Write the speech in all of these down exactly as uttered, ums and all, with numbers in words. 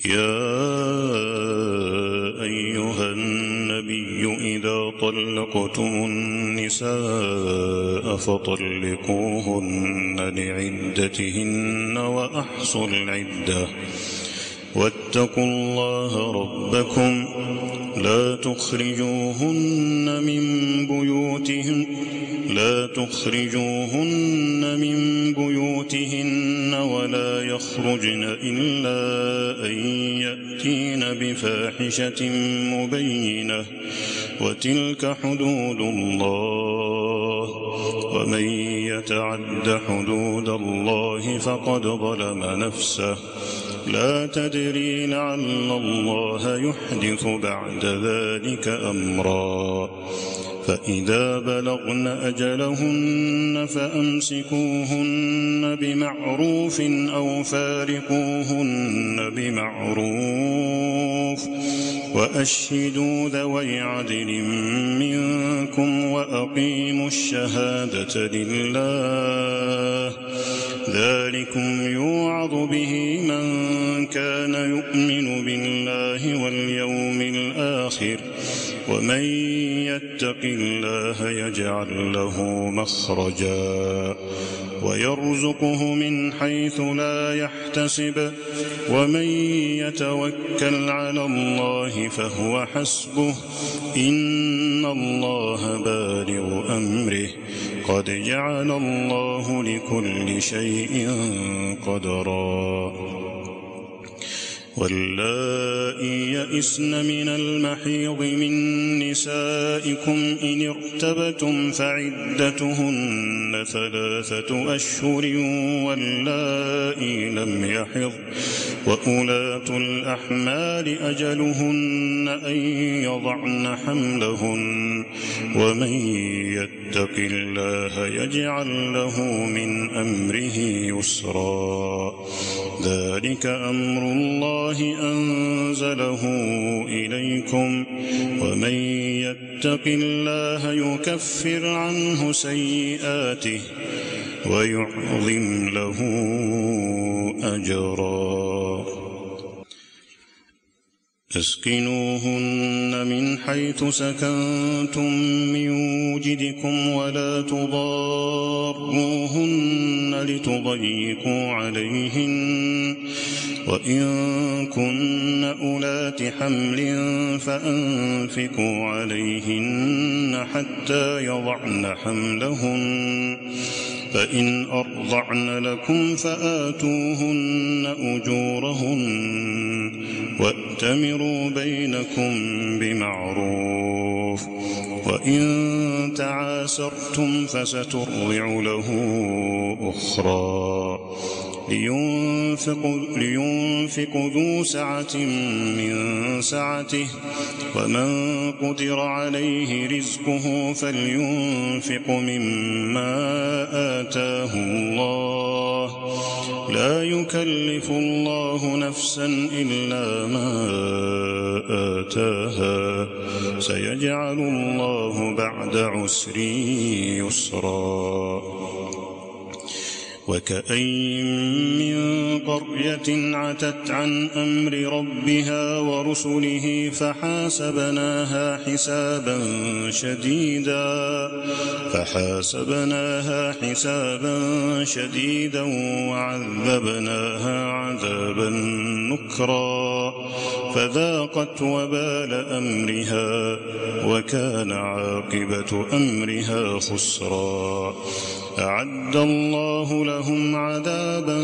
يا أيها النبي إذا طلقتم النساء فطلقوهن لعدتهن وأحصوا العدة واتقوا الله ربكم لا تخرجوهن من بيوتهن لا تخرجوهن من بيوتهن ولا يخرجن إلا أن يأتين بفاحشة مبينة وتلك حدود الله ومن يتعد حدود الله فقد ظلم نفسه لا تدري لعل الله يحدث بعد ذلك أمرا فإذا بلغن أجلهن فأمسكوهن بمعروف أو فارقوهن بمعروف وأشهدوا ذوي عدل منكم وأقيموا الشهادة لله ذلكم يوعظ به من كان يؤمن بالله واليوم الآخر ومن يتق الله يجعل له مخرجا ويرزقه من حيث لا يحتسب ومن يتوكل على الله فهو حسبه إن الله بالغ أمره قد جعل الله لكل شيء قدرا واللائي يئسن من المحيض من نسائكم إن ارتبتم فعدتهن ثلاثة أشهر واللائي لم يحض وأولاة الأحمال أجلهن أن يضعن حملهن ومن يتق الله يجعل له من أمره يسرا ذلك أمر الله أنزله إليكم ومن يتق الله يكفر عنه سيئاته ويعظم له أجرا اسكنوهن من حيث سكنتم من وجدكم ولا تضاروهن لتضيقوا عليهن وإن كن أولات حمل فأنفقوا عليهن حتى يضعن حملهن فإن أرضعن لكم فآتوهن أجورهن وأتمروا بينكم بمعروف وإن تعاسرتم فسترضع له أخرى لينفق, لينفق ذو سعة من سعته ومن قدر عليه رزقه فلينفق مما آتاه الله لا يكلف الله نفسا إلا ما آتاها سيجعل الله بعد عسر يسرا وكأين من قرية عتت عن أمر ربها ورسله فحاسبناها حسابا شديدا فحاسبناها حسابا شديدا وعذبناها عذابا نكرا فذاقت وبال أمرها وكان عاقبة أمرها خسرا أعد الله لهم عذابا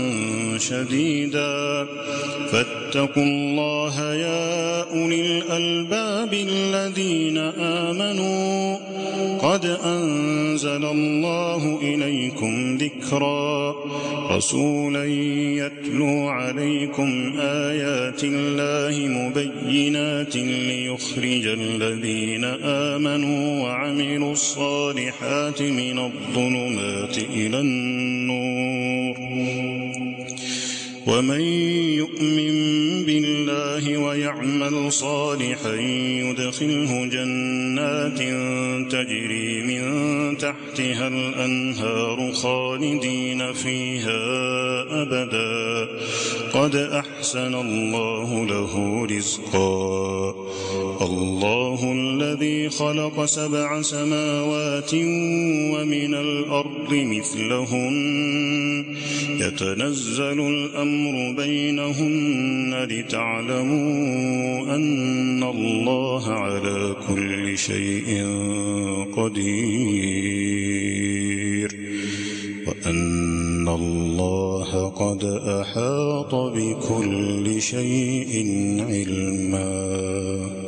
شديدا فاتقوا الله يا أولي الألباب الذين آمنوا قد أنزل الله إليكم ذكرا رسولا يتلو عليكم آيات الله مبينات ليخرج الذين آمنوا وعملوا الصالحات من الظلمات إلى النور ومن يؤمن بالله ويعمل صالحا يدخله جنات تجري من تحتها الأنهار خالدين فيها أبدا قد أحسن الله له رزقا. الله الذي خلق سبع سماوات ومن الأرض مثلهن يتنزل الأمر بينهن لتعلموا أن الله على كل شيء قدير وأن الله قد أحاط بكل شيء علما.